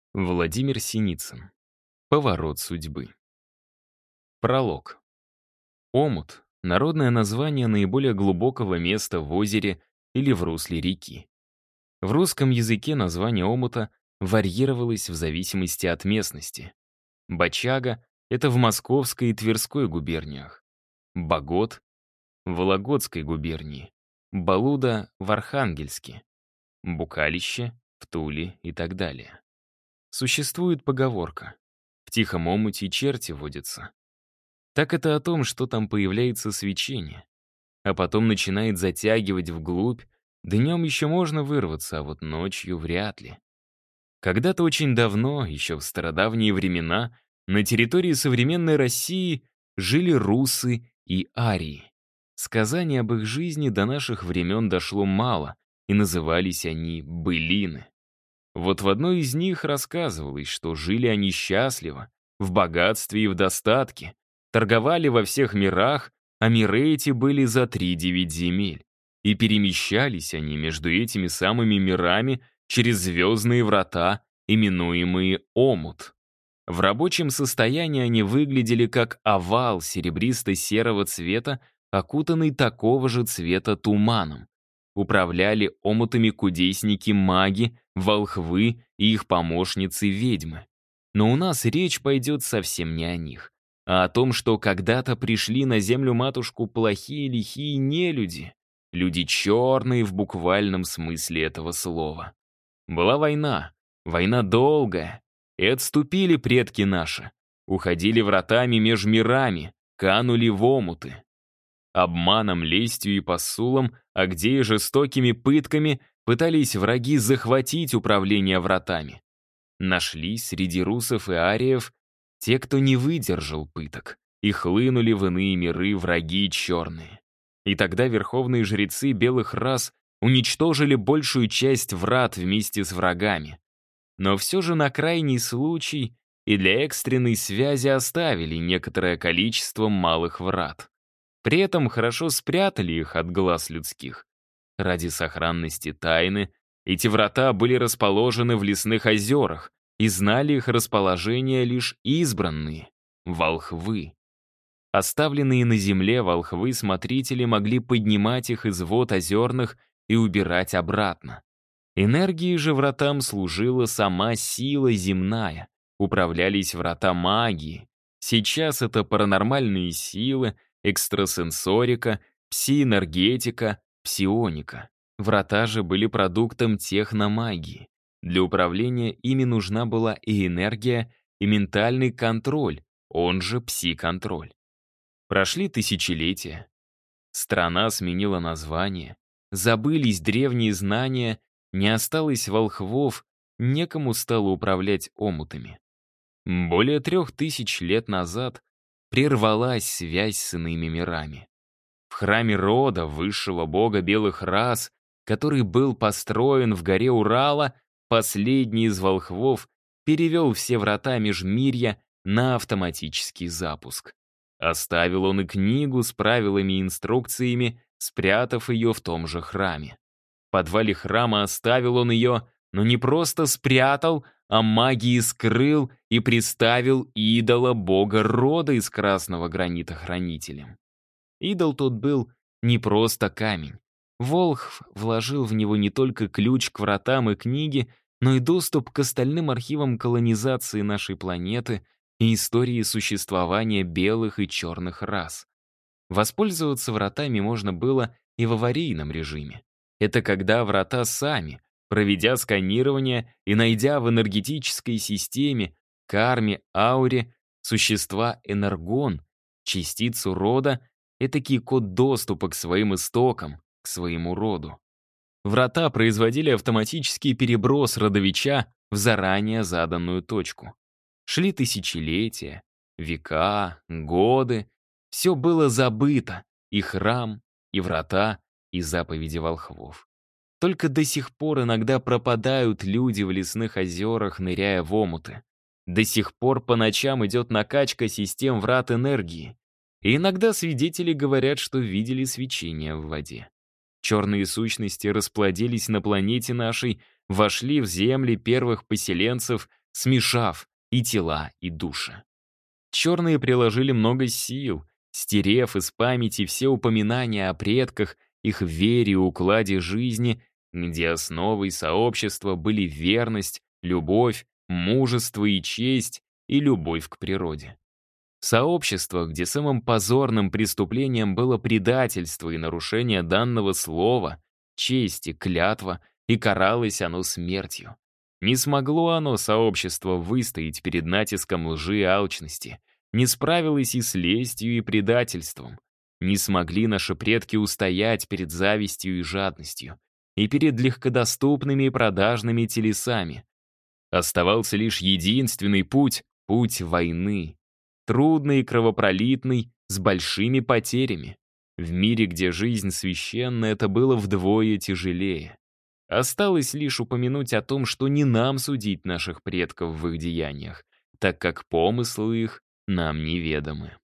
Владимир Синицын. Поворот судьбы. Пролог. Омут — народное название наиболее глубокого места в озере или в русле реки. В русском языке название омута варьировалось в зависимости от местности. Бочага — это в Московской и Тверской губерниях. Богот — в Вологодской губернии. Балуда — в Архангельске. Букалище — в Туле и так далее. Существует поговорка: в тихом омуте черти водятся. Так это о том, что там появляется свечение, а потом начинает затягивать вглубь. Днем еще можно вырваться, а вот ночью вряд ли. Когда-то очень давно, еще в стародавние времена, на территории современной России жили русы и арии. Сказаний об их жизни до наших времен дошло мало, и назывались они былины. Вот в одной из них рассказывалось, что жили они счастливо, в богатстве и в достатке, торговали во всех мирах, а миры эти были за 3-9 земель. И перемещались они между этими самыми мирами через звездные врата, именуемые омут. В рабочем состоянии они выглядели как овал серебристо-серого цвета, окутанный такого же цвета туманом. Управляли омутами кудесники-маги, волхвы и их помощницы-ведьмы. Но у нас речь пойдет совсем не о них, а о том, что когда-то пришли на землю-матушку плохие лихие нелюди, люди черные в буквальном смысле этого слова. Была война, война долгая, и отступили предки наши, уходили вратами меж мирами, канули в омуты. Обманом, лестью и посулом, а где и жестокими пытками пытались враги захватить управление вратами. Нашлись среди русов и ариев те, кто не выдержал пыток, и хлынули в иные миры враги черные. И тогда верховные жрецы белых рас уничтожили большую часть врат вместе с врагами. Но все же на крайний случай и для экстренной связи оставили некоторое количество малых врат. При этом хорошо спрятали их от глаз людских. Ради сохранности тайны эти врата были расположены в лесных озерах, и знали их расположение лишь избранные — волхвы. Оставленные на земле волхвы-смотрители могли поднимать их из вод озерных и убирать обратно. Энергией же вратам служила сама сила земная, управлялись врата магии. Сейчас это паранормальные силы, экстрасенсорика, псиэнергетика, псионика. Врата же были продуктом техномагии. Для управления ими нужна была и энергия, и ментальный контроль, он же пси-контроль. Прошли тысячелетия. Страна сменила название, забылись древние знания, не осталось волхвов, некому стало управлять омутами. Более 3000 лет назад прервалась связь с иными мирами. В храме рода высшего бога белых рас, который был построен в горе Урала, последний из волхвов перевел все врата межмирья на автоматический запуск. Оставил он и книгу с правилами и инструкциями, спрятав ее в том же храме. В подвале храма оставил он ее, но не просто спрятал, а магией скрыл и приставил идола бога рода из красного гранита хранителем. Идол тот был не просто камень. Волхв вложил в него не только ключ к вратам и книги, но и доступ к остальным архивам колонизации нашей планеты и истории существования белых и черных рас. Воспользоваться вратами можно было и в аварийном режиме. Это когда врата сами, проведя сканирование и найдя в энергетической системе, карме, ауре, существа энергон, частицу рода, этакий код доступа к своим истокам, к своему роду. Врата производили автоматический переброс родовича в заранее заданную точку. Шли тысячелетия, века, годы. Все было забыто, и храм, и врата, и заповеди волхвов. Только до сих пор иногда пропадают люди в лесных озерах, ныряя в омуты. До сих пор по ночам идет накачка систем врат энергии. И иногда свидетели говорят, что видели свечение в воде. Черные сущности расплодились на планете нашей, вошли в земли первых поселенцев, смешав и тела, и души. Черные приложили много сил, стерев из памяти все упоминания о предках, их вере и укладе жизни, где основой сообщества были верность, любовь, мужество и честь, и любовь к природе. Сообщество, где самым позорным преступлением было предательство и нарушение данного слова, чести, клятва, и каралось оно смертью. Не смогло оно, сообщество, выстоять перед натиском лжи и алчности, не справилось и с лестью и предательством. Не смогли наши предки устоять перед завистью и жадностью, и перед легкодоступными и продажными телесами. Оставался лишь единственный путь — путь войны. Трудный и кровопролитный, с большими потерями. В мире, где жизнь священна, это было вдвое тяжелее. Осталось лишь упомянуть о том, что не нам судить наших предков в их деяниях, так как помыслы их нам неведомы.